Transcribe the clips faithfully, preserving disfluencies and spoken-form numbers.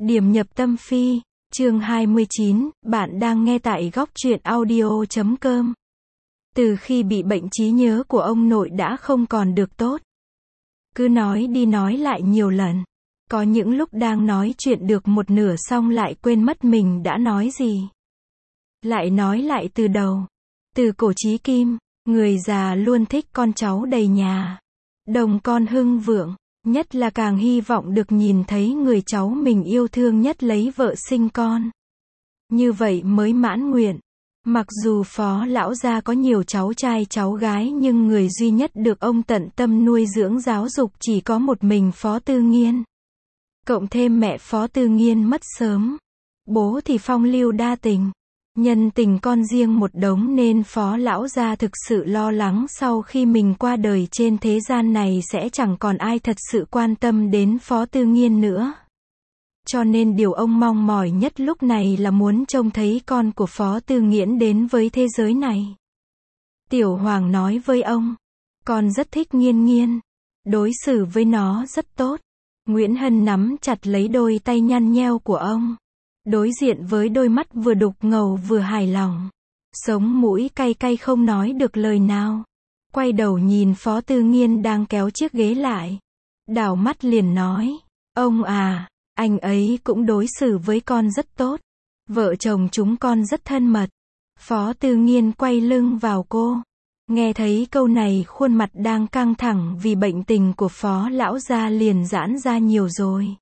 Điểm nhập tâm phi, chương hai mươi chín, bạn đang nghe tại góc truyện audio chấm com. Từ khi bị bệnh trí nhớ của ông nội đã không còn được tốt. Cứ nói đi nói lại nhiều lần. Có những lúc đang nói chuyện được một nửa xong lại quên mất mình đã nói gì. Lại nói lại từ đầu. Từ cổ chí kim, người già luôn thích con cháu đầy nhà. Đồng con hưng vượng. Nhất là càng hy vọng được nhìn thấy người cháu mình yêu thương nhất lấy vợ sinh con. Như vậy mới mãn nguyện. Mặc dù Phó lão gia có nhiều cháu trai cháu gái nhưng người duy nhất được ông tận tâm nuôi dưỡng giáo dục chỉ có một mình Phó Tư Nghiên. Cộng thêm mẹ Phó Tư Nghiên mất sớm. Bố thì phong lưu đa tình. Nhân tình con riêng một đống nên Phó lão gia thực sự lo lắng sau khi mình qua đời trên thế gian này sẽ chẳng còn ai thật sự quan tâm đến Phó Tư Nghiên nữa. Cho nên điều ông mong mỏi nhất lúc này là muốn trông thấy con của Phó Tư Nghiễn đến với thế giới này. Tiểu Hoàng nói với ông, con rất thích Nghiên Nghiên, đối xử với nó rất tốt. Nguyễn Hân nắm chặt lấy đôi tay nhăn nheo của ông. Đối diện với đôi mắt vừa đục ngầu vừa hài lòng. Sống mũi cay cay không nói được lời nào. Quay đầu nhìn Phó Tư Nghiên đang kéo chiếc ghế lại. Đảo mắt liền nói, ông à, anh ấy cũng đối xử với con rất tốt. Vợ chồng chúng con rất thân mật. Phó Tư Nghiên quay lưng vào cô. Nghe thấy câu này khuôn mặt đang căng thẳng vì bệnh tình của Phó lão gia liền giãn ra nhiều rồi.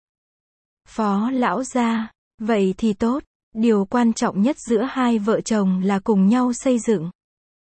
Phó lão gia, vậy thì tốt, điều quan trọng nhất giữa hai vợ chồng là cùng nhau xây dựng.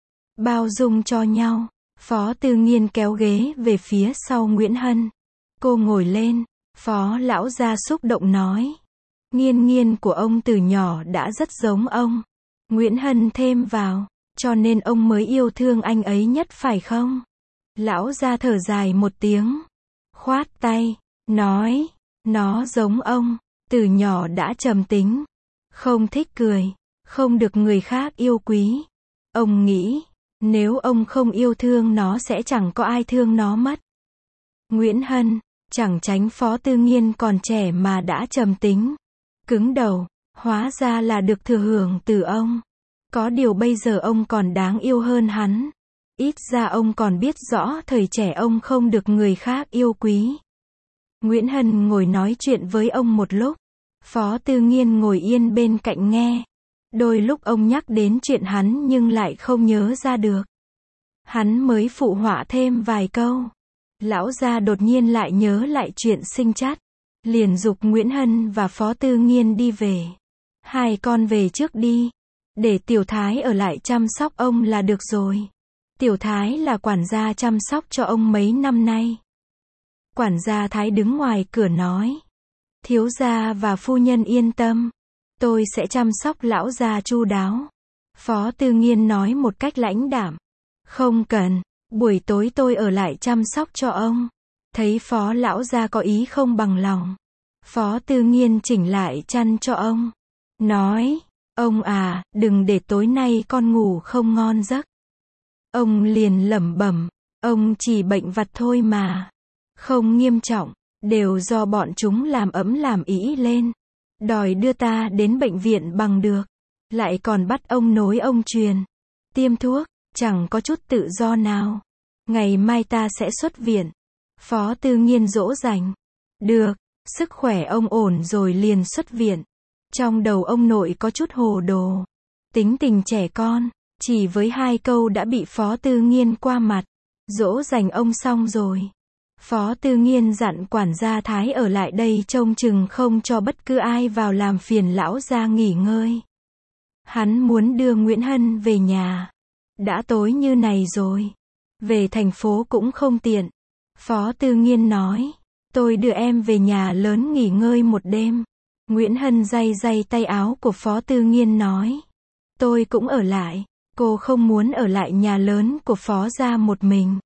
Bao dung cho nhau. Phó Tư Nghiên kéo ghế về phía sau Nguyễn Hân. Cô ngồi lên, Phó lão gia xúc động nói. Nghiên Nghiên của ông từ nhỏ đã rất giống ông. Nguyễn Hân thêm vào, cho nên ông mới yêu thương anh ấy nhất phải không? Lão gia thở dài một tiếng. Khoát tay, nói, nó giống ông. Từ nhỏ đã trầm tính, không thích cười, không được người khác yêu quý. Ông nghĩ, nếu ông không yêu thương nó sẽ chẳng có ai thương nó mất. Nguyễn Hân, chẳng tránh Phó Tư Nghiên còn trẻ mà đã trầm tính, cứng đầu, hóa ra là được thừa hưởng từ ông. Có điều bây giờ ông còn đáng yêu hơn hắn. Ít ra ông còn biết rõ thời trẻ ông không được người khác yêu quý. Nguyễn Hân ngồi nói chuyện với ông một lúc. Phó Tư Nghiên ngồi yên bên cạnh nghe. Đôi lúc ông nhắc đến chuyện hắn nhưng lại không nhớ ra được. Hắn mới phụ họa thêm vài câu. Lão gia đột nhiên lại nhớ lại chuyện sinh chắt. Liền giục Nguyễn Hân và Phó Tư Nghiên đi về. Hai con về trước đi. Để Tiểu Thái ở lại chăm sóc ông là được rồi. Tiểu Thái là quản gia chăm sóc cho ông mấy năm nay. Quản gia Thái đứng ngoài cửa nói. Thiếu gia và phu nhân yên tâm. Tôi sẽ chăm sóc lão gia chu đáo. Phó Tư Nghiên nói một cách lãnh đạm. Không cần, buổi tối tôi ở lại chăm sóc cho ông. Thấy Phó lão gia có ý không bằng lòng. Phó Tư Nghiên chỉnh lại chăn cho ông. Nói, ông à, đừng để tối nay con ngủ không ngon giấc. Ông liền lẩm bẩm, ông chỉ bệnh vặt thôi mà. Không nghiêm trọng. Đều do bọn chúng làm ấm làm ĩ lên. Đòi đưa ta đến bệnh viện bằng được. Lại còn bắt ông nối ông truyền. Tiêm thuốc, chẳng có chút tự do nào. Ngày mai ta sẽ xuất viện. Phó Tư Nghiên dỗ dành. Được, sức khỏe ông ổn rồi liền xuất viện. Trong đầu ông nội có chút hồ đồ. Tính tình trẻ con, chỉ với hai câu đã bị Phó Tư Nghiên qua mặt. Dỗ dành ông xong rồi. Phó Tư Nghiên dặn quản gia Thái ở lại đây trông chừng không cho bất cứ ai vào làm phiền lão gia nghỉ ngơi. Hắn muốn đưa Nguyễn Hân về nhà. Đã tối như này rồi. Về thành phố cũng không tiện. Phó Tư Nghiên nói. Tôi đưa em về nhà lớn nghỉ ngơi một đêm. Nguyễn Hân day day tay áo của Phó Tư Nghiên nói. Tôi cũng ở lại. Cô không muốn ở lại nhà lớn của Phó gia một mình.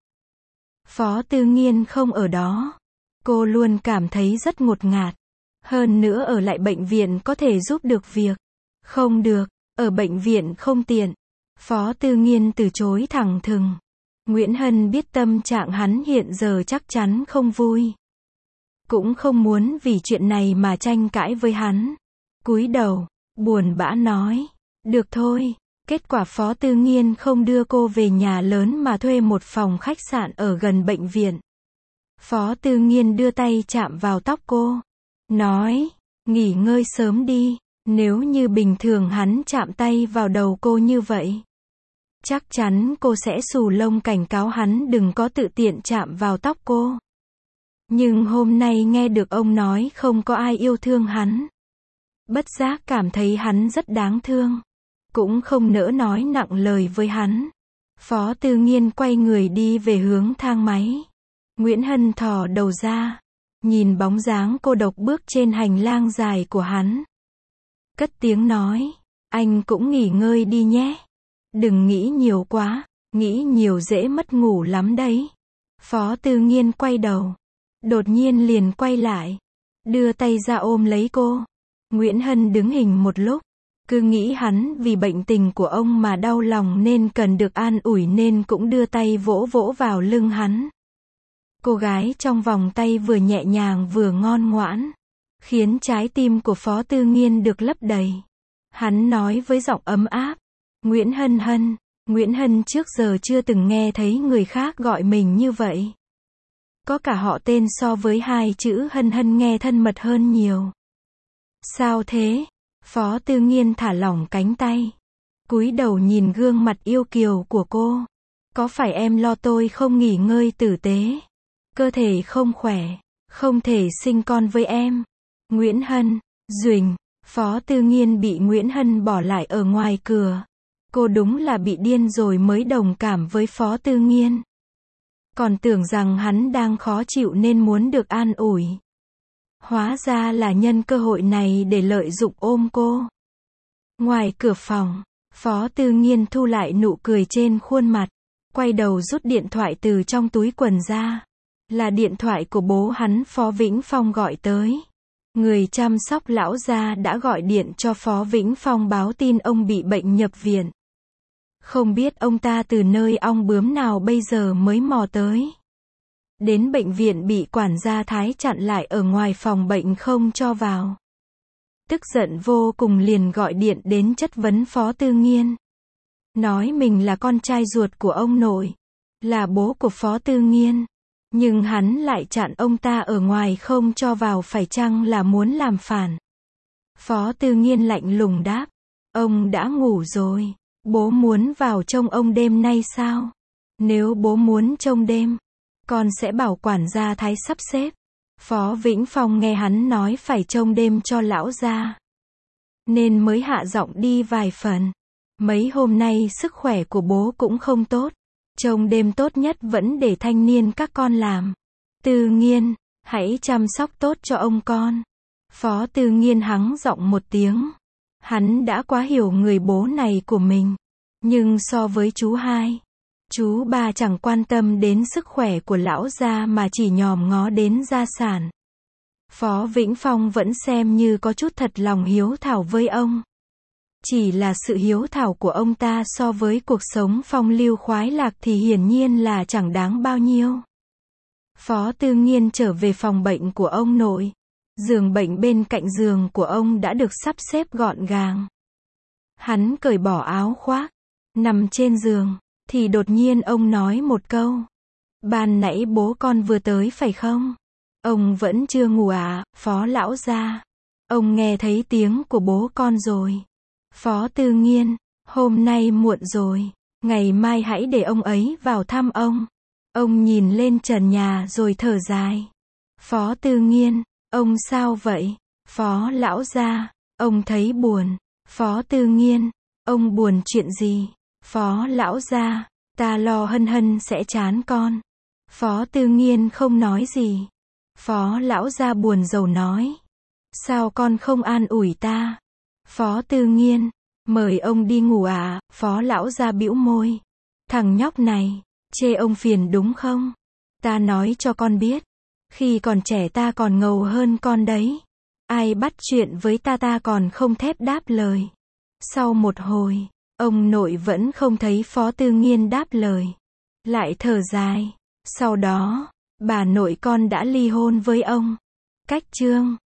Phó Tư Nghiên không ở đó. Cô luôn cảm thấy rất ngột ngạt. Hơn nữa ở lại bệnh viện có thể giúp được việc. Không được, ở bệnh viện không tiện. Phó Tư Nghiên từ chối thẳng thừng. Nguyễn Hân biết tâm trạng hắn hiện giờ chắc chắn không vui. cũng không muốn vì chuyện này mà tranh cãi với hắn. Cúi đầu, buồn bã nói, được thôi. Kết quả Phó Tư Nghiên không đưa cô về nhà lớn mà thuê một phòng khách sạn ở gần bệnh viện. Phó Tư Nghiên đưa tay chạm vào tóc cô, nói, nghỉ ngơi sớm đi. Nếu như bình thường hắn chạm tay vào đầu cô như vậy, chắc chắn cô sẽ xù lông cảnh cáo hắn đừng có tự tiện chạm vào tóc cô. Nhưng hôm nay nghe được ông nói không có ai yêu thương hắn, bất giác cảm thấy hắn rất đáng thương, cũng không nỡ nói nặng lời với hắn. Phó Tư Nghiên quay người đi về hướng thang máy. Nguyễn Hân thò đầu ra, nhìn bóng dáng cô độc bước trên hành lang dài của hắn. Cất tiếng nói, anh cũng nghỉ ngơi đi nhé. Đừng nghĩ nhiều quá, nghĩ nhiều dễ mất ngủ lắm đấy. Phó Tư Nghiên quay đầu, đột nhiên liền quay lại, đưa tay ra ôm lấy cô. Nguyễn Hân đứng hình một lúc, cứ nghĩ hắn vì bệnh tình của ông mà đau lòng nên cần được an ủi nên cũng đưa tay vỗ vỗ vào lưng hắn. Cô gái trong vòng tay vừa nhẹ nhàng vừa ngoan ngoãn, khiến trái tim của Phó Tư Nghiên được lấp đầy. Hắn nói với giọng ấm áp, Nguyễn Hân Hân. Nguyễn Hân trước giờ chưa từng nghe thấy người khác gọi mình như vậy. Có cả họ tên so với hai chữ Hân Hân nghe thân mật hơn nhiều. Sao thế? Phó Tư Nghiên thả lỏng cánh tay, cúi đầu nhìn gương mặt yêu kiều của cô. Có phải em lo tôi không nghỉ ngơi tử tế, cơ thể không khỏe, không thể sinh con với em? Nguyễn Hân, Duỳnh. Phó Tư Nghiên bị Nguyễn Hân bỏ lại ở ngoài cửa. Cô đúng là bị điên rồi mới đồng cảm với Phó Tư Nghiên. Còn tưởng rằng hắn đang khó chịu nên muốn được an ủi. Hóa ra là nhân cơ hội này để lợi dụng ôm cô. Ngoài cửa phòng, Phó Tư Nghiên thu lại nụ cười trên khuôn mặt, quay đầu rút điện thoại từ trong túi quần ra. Là điện thoại của bố hắn Phó Vĩnh Phong gọi tới. Người chăm sóc lão gia đã gọi điện cho Phó Vĩnh Phong báo tin ông bị bệnh nhập viện. Không biết ông ta từ nơi ong bướm nào bây giờ mới mò tới. Đến bệnh viện bị quản gia Thái chặn lại ở ngoài phòng bệnh không cho vào. Tức giận vô cùng liền gọi điện đến chất vấn Phó Tư Nghiên. Nói mình là con trai ruột của ông nội, là bố của Phó Tư Nghiên. Nhưng hắn lại chặn ông ta ở ngoài không cho vào, phải chăng là muốn làm phản? Phó Tư Nghiên lạnh lùng đáp, ông đã ngủ rồi. Bố muốn vào trông ông đêm nay sao? Nếu bố muốn trông đêm, con sẽ bảo quản gia Thái sắp xếp. Phó Vĩnh Phong nghe hắn nói phải trông đêm cho lão gia, nên mới hạ giọng đi vài phần. Mấy hôm nay sức khỏe của bố cũng không tốt. Trông đêm tốt nhất vẫn để thanh niên các con làm. Tư Nghiên, hãy chăm sóc tốt cho ông con. Phó Tư Nghiên hắng giọng một tiếng. Hắn đã quá hiểu người bố này của mình. Nhưng so với chú hai, chú ba chẳng quan tâm đến sức khỏe của lão gia mà chỉ nhòm ngó đến gia sản. Phó Vĩnh Phong vẫn xem như có chút thật lòng hiếu thảo với ông. Chỉ là sự hiếu thảo của ông ta so với cuộc sống phong lưu khoái lạc thì hiển nhiên là chẳng đáng bao nhiêu. Phó Tư Nghiên trở về phòng bệnh của ông nội. Giường bệnh bên cạnh giường của ông đã được sắp xếp gọn gàng. Hắn cởi bỏ áo khoác, nằm trên giường, thì đột nhiên ông nói một câu. Ban nãy bố con vừa tới phải không? Ông vẫn chưa ngủ à, Phó lão gia? Ông nghe thấy tiếng của bố con rồi. Phó Tư Nghiên, hôm nay muộn rồi, ngày mai hãy để ông ấy vào thăm ông. Ông nhìn lên trần nhà rồi thở dài. Phó Tư Nghiên, ông sao vậy? Phó lão gia, ông thấy buồn. Phó Tư Nghiên, ông buồn chuyện gì? Phó lão gia, ta lo Hân Hân sẽ chán con. Phó Tư Nghiên không nói gì. Phó lão gia buồn rầu nói. Sao con không an ủi ta? Phó Tư Nghiên, mời ông đi ngủ à? Phó lão gia bĩu môi. Thằng nhóc này, chê ông phiền đúng không? Ta nói cho con biết, khi còn trẻ ta còn ngầu hơn con đấy. Ai bắt chuyện với ta ta còn không thèm đáp lời. Sau một hồi, ông nội vẫn không thấy Phó Tư Nghiên đáp lời. Lại thở dài. Sau đó, bà nội con đã ly hôn với ông. Cách chương